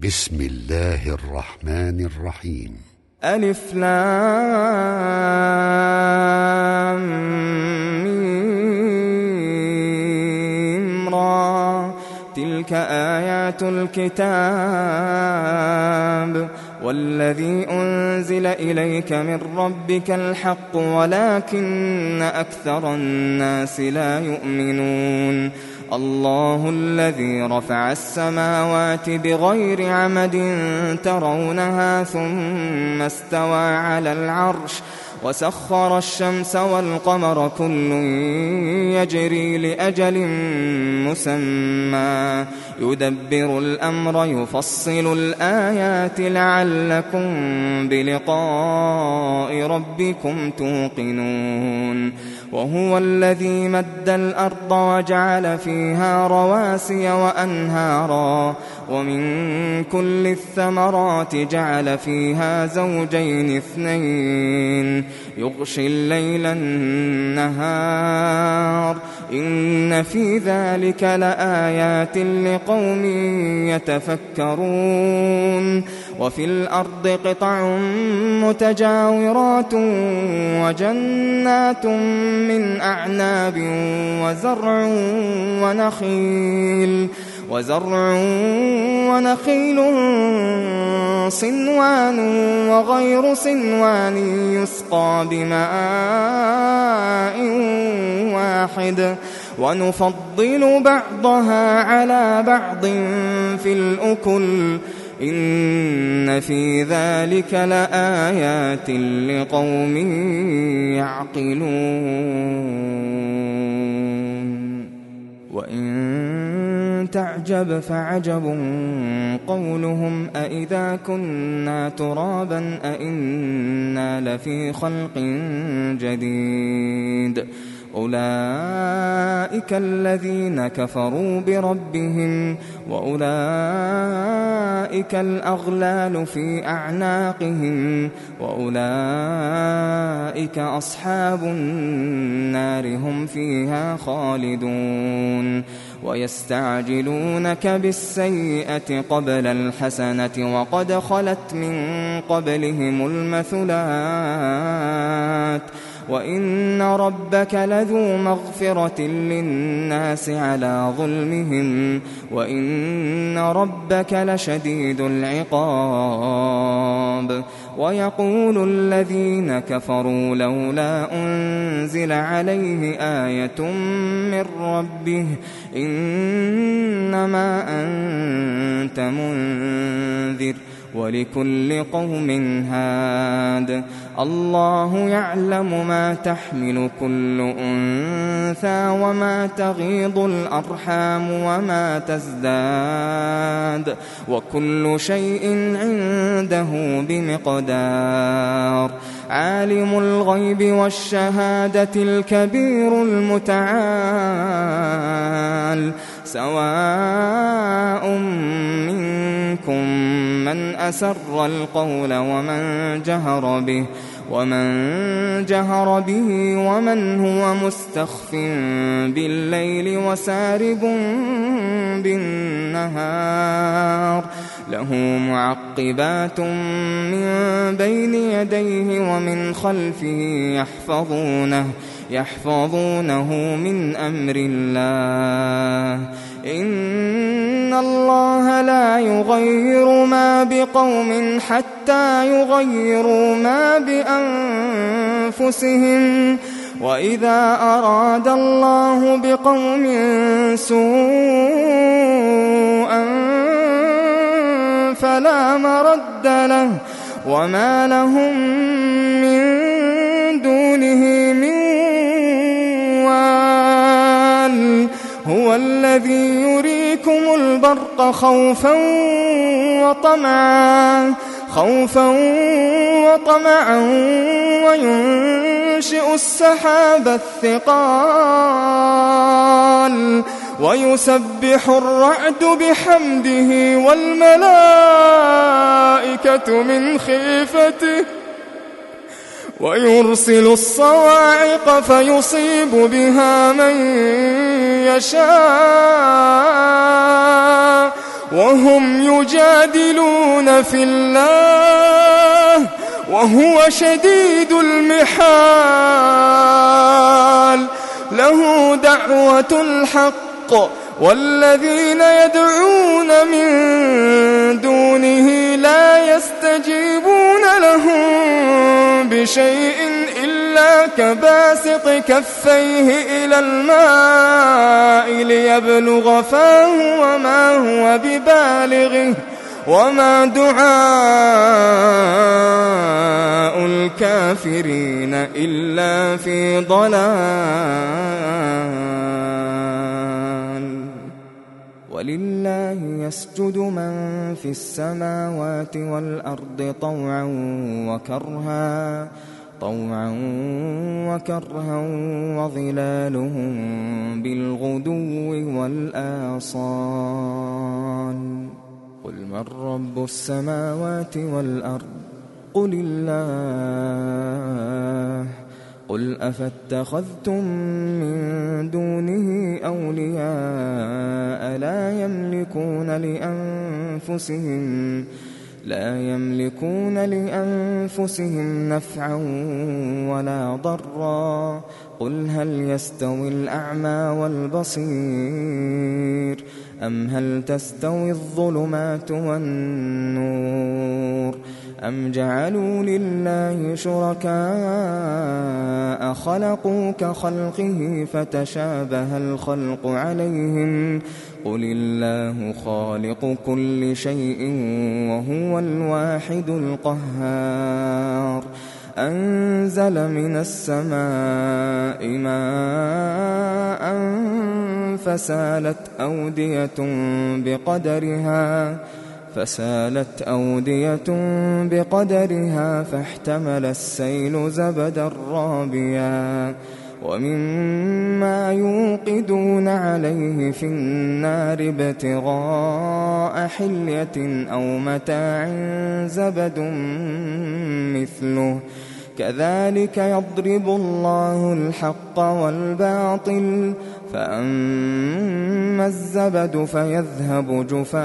بسم الله الرحمن الرحيم. ألف لام ميم را، تلك آيات الكتاب والذي أنزل إليك من ربك الحق ولكن أكثر الناس لا يؤمنون. الله الذي رفع السماوات بغير عمد ترونها ثم استوى على العرش وسخر الشمس والقمر كل يجري لأجل مسمى يدبر الأمر يفصل الآيات لعلكم بلقاء ربكم توقنون. وهو الذي مد الأرض وجعل فيها رواسي وأنهارا ومن كل الثمرات جعل فيها زوجين اثنين يغشي الليل النهار إن في ذلك لآيات لقوم يتفكرون. وفي الأرض قطع متجاورات وجنات من أعناب وزرع ونخيل صنوان وغير صنوان يسقى بماء واحد ونفضل بعضها على بعض في الأكل إن في ذلك لآيات لقوم يعقلون. وإن تعجب فعجب قولهم أإذا كنا ترابا أإنا لفي خلق جديد أولئك الذين كفروا بربهم وأولئك الأغلال في أعناقهم وأولئك أصحاب النار هم فيها خالدون. ويستعجلونك بالسيئة قبل الحسنة وقد خلت من قبلهم المثلات وإن ربك لذو مغفرة للناس على ظلمهم وإن ربك لشديد العقاب. ويقول الذين كفروا لولا أنزل عليه آية من ربه إنما أنت منذر ولكل قوم هاد. الله يعلم ما تحمل كل أنثى وما تغيض الأرحام وما تزداد وكل شيء عنده بمقدار. عالم الغيب والشهادة الكبير المتعال سواء منكم من أسر القول ومن جهر به ومن هو مستخف بالليل وسارب بالنهار له معقبات من بين يديه ومن خلفه يحفظونه من أمر الله إن الله لا يغير ما بقوم حتى يغيروا ما بأنفسهم وإذا أراد الله بقوم سوءا فلا مرد له وما لهم من دونه من وال. هو الذي يريكم البرق خوفا وطمعا وينشئ السحاب الثقال ويسبح الرعد بحمده والملائكة من خيفته ويرسل الصواعق فيصيب بها من يشاء وهم يجادلون في الله وهو شديد المحال. له دعوة الحق والذين يدعون من دونه لا يستجيبون لهم بشيء إلا كباسط كفيه إلى الماء ليبلغ فاه وما هو ببالغه وما دعاء الكافرين إلا في ضلال. ولله يسجد من في السماوات والأرض طوعا وكرها وظلالهم بالغدو والآصال. قل من رب السماوات والأرض قل الله. قل أفاتخذتم من دونه أولياء لا يملكون لأنفسهم نفعا ولا ضرا. قل هل يستوي الأعمى والبصير أم هل تستوي الظلمات والنور أم جعلوا لله شركاء خلقوا كخلقه فتشابه الخلق عليهم. قل الله خالق كل شيء وهو الواحد القهار. أنزل من السماء ماء فسالت أودية بقدرها فاحتمل السيل زبدا رابيا ومما يوقدون عليه في النار ابتغاء حلية أو متاع زبد مثله كذلك يضرب الله الحق والباطل فأما الزبد فيذهب جفاء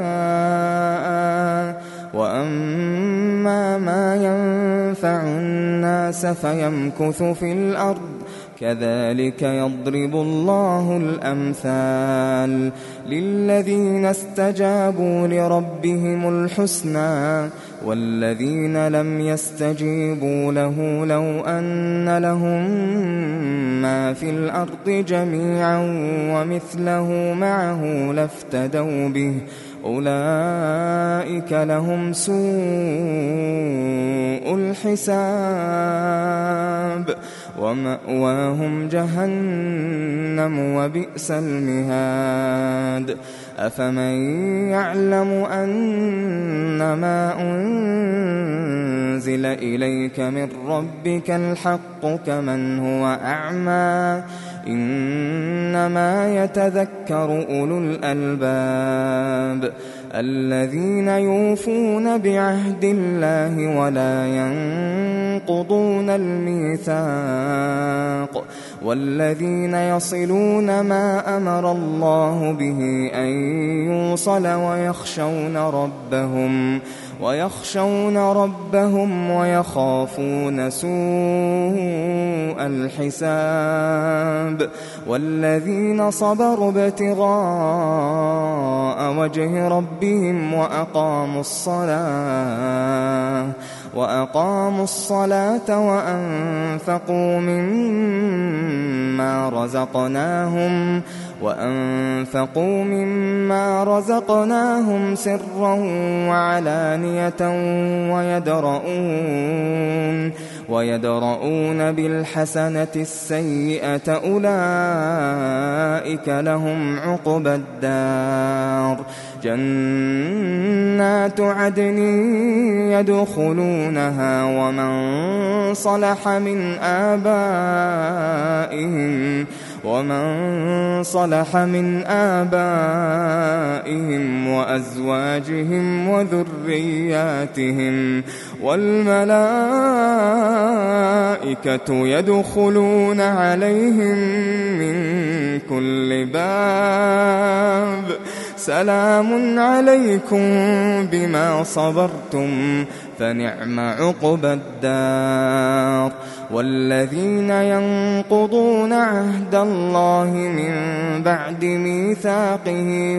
وأما ما ينفع الناس فيمكث في الأرض كذلك يضرب الله الأمثال للذين استجابوا لربهم الحسنى والذين لم يستجيبوا له لو أن لهم ما في الأرض جميعا ومثله معه لافتدوا به أولئك لهم سوء الحساب ومأواهم جهنم وبئس المهاد. أفمن يعلم أنما أنزل إليك من ربك الحق كمن هو أعمى إنما يتذكر أولو الألباب الذين يوفون بعهد الله ولا ينقضون الميثاق والذين يصلون ما أمر الله به أن يوصل ويخشون ربهم ويخافون سوء الحساب والذين صبروا ابتغاء وجه ربهم وأقاموا الصلاة وأنفقوا مما رزقناهم سرا وعلانية ويدرؤون بالحسنة السيئة أولئك لهم عقبى الدار جنات عدن يدخلونها ومن صلح من آبائهم وأزواجهم وذرياتهم والملائكة يدخلون عليهم من كل باب سلام عليكم بما صبرتم فنعم عقبى الدار. والذين ينقضون عهد الله من بعد ميثاقه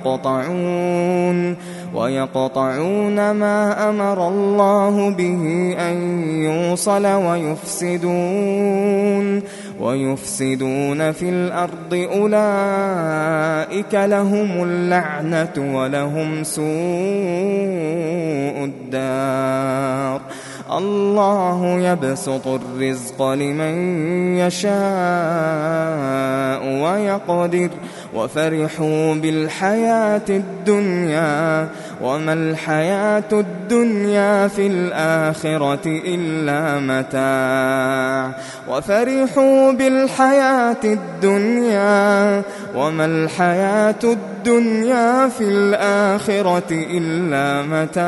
ويقطعون ما أمر الله به أن يوصل ويفسدون في الأرض أولئك لهم اللعنة ولهم سوء الدار. الله يبسط الرزق لمن يشاء ويقدر وفرحوا بالحياة الدنيا وما الحياة الدنيا في الآخرة إلا متاع. وفرحوا بالحياة الدنيا وما الحياة الدنيا في الآخرة إلا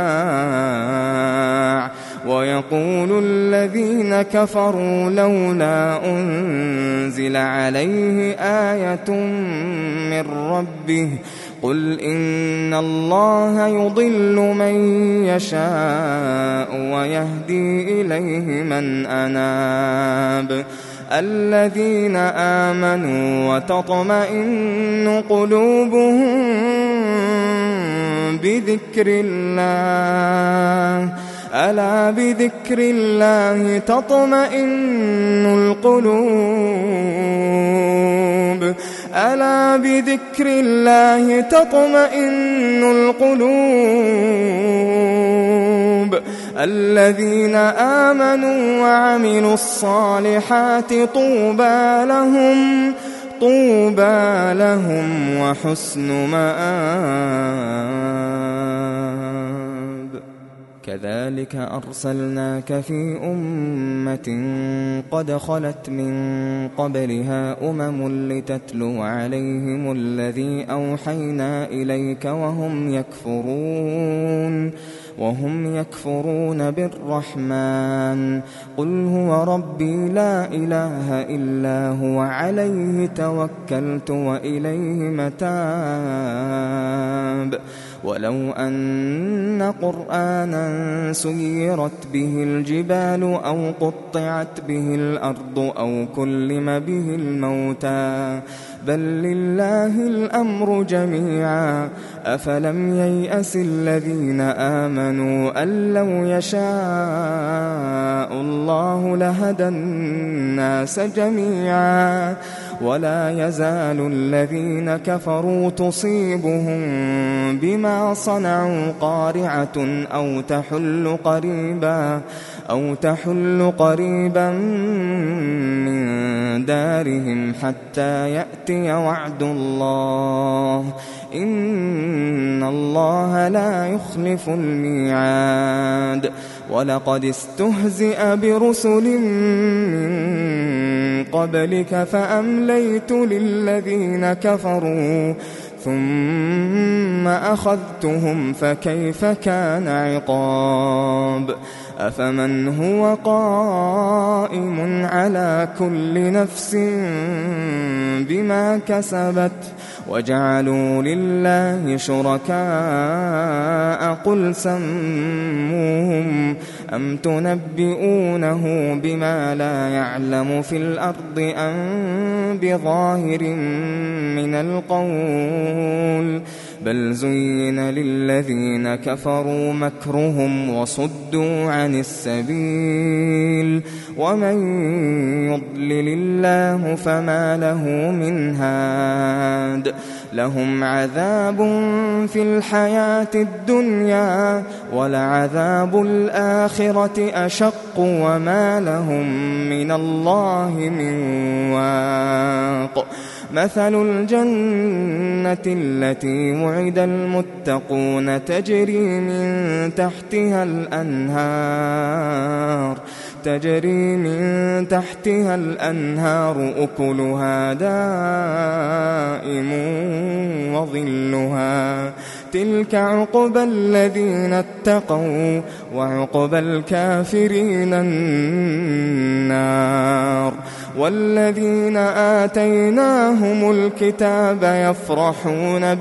متاع. ويقول الذين كفروا لولا أنزل عليه آية من ربه قل إن الله يضل من يشاء ويهدي إليه من أناب. الذين آمنوا وتطمئن قلوبهم بذكر الله ألا بذكر الله تطمئن القلوب ألا بذكر الله تطمئن القلوب. الذين آمنوا وعملوا الصالحات طوبى لهم وحسن مآب. كذلك أرسلناك في أمة قد خلت من قبلها لتتلو عليهم الذي أوحينا إليك وهم يكفرون بالرحمن. قل هو ربي لا إله إلا هو عليه توكلت وإليه متاب. ولو أن قرآنا سيرت به الجبال أو قطعت به الأرض أو كلم به الموتى بل لله الأمر جميعا أفلم ييأس الذين آمنوا أن لو يشاء الله لهدى الناس جميعا. ولا يزال الذين كفروا تصيبهم بما صنعوا قارعة أو تحل قريبا من دارهم حتى يأتي وعد الله إن الله لا يخلف الميعاد. ولقد استهزئ برسل من قبلك فأمليت للذين كفروا ثم أخذتهم فكيف كان عقاب. أفمن هو قائم على كل نفس بما كسبت وجعلوا لله شركاء قل سموهم أم تنبئونه بما لا يعلم في الأرض أم بظاهر من القول بل زين للذين كفروا مكرهم وصدوا عن السبيل ومن يضلل الله فما له من هاد. لهم عذاب في الحياة الدنيا ولعذاب الآخرة أشق وما لهم من الله من واق. مثل الجنة التي وعد المتقون تجري من تحتها الأنهار أكلها دائم وظلها تلك عقبى الذين اتقوا وعقبى الكافرين النار. والذين آتيناهم الكتاب يفرحون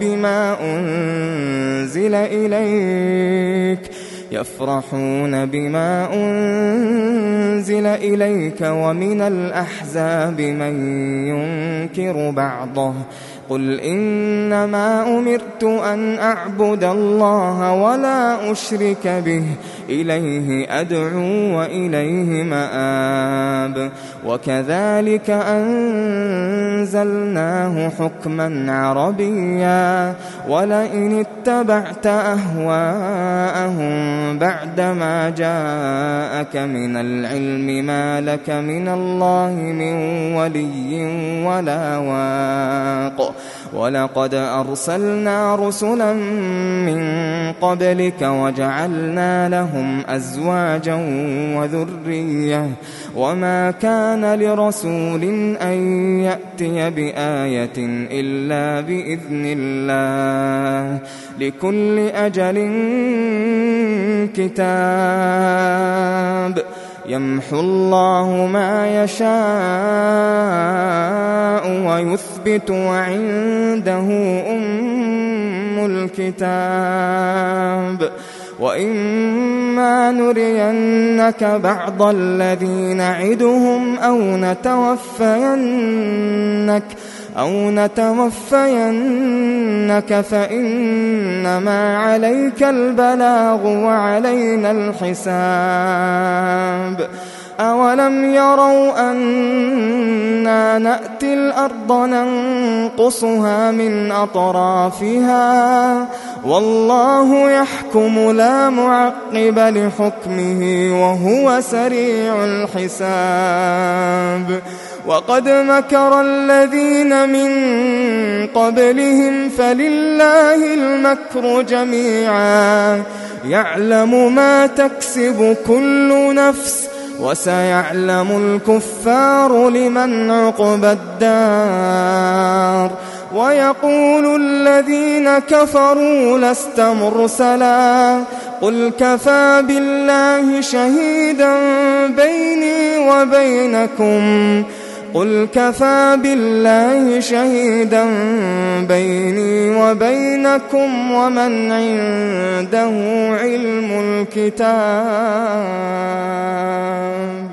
بما أنزل إليك ومن الأحزاب من ينكر بعضه قل إنما أمرت أن أعبد الله ولا أشرك به إليه أدعو وإليه مآب وكذلك أنزلناه حكما عربيا ولئن اتبعت أهواءهم بعدما جاءك من العلم ما لك من الله من ولي ولا واق ولقد أرسلنا رسلا من قبلك وجعلنا لهم أزواجا وذرية وما كان لرسول أن يأتي بآية إلا بإذن الله لكل أجل كتاب يمحو الله ما يشاء ويثبت وعنده أم الكتاب وإما نرينك بعض الذي نعدهم أو نتوفينك فإنما عليك البلاغ وعلينا الحساب أولم يروا أنا نأتي الأرض ننقصها من أطرافها والله يحكم لا معقب لحكمه وهو سريع الحساب وقد مكر الذين من قبلهم فلله المكر جميعا يعلم ما تكسب كل نفس وسيعلم الكفار لمن عقبى الدار ويقول الذين كفروا لست مرسلا قل كفى بالله شهيدا بيني وبينكم ومن عنده علم الكتاب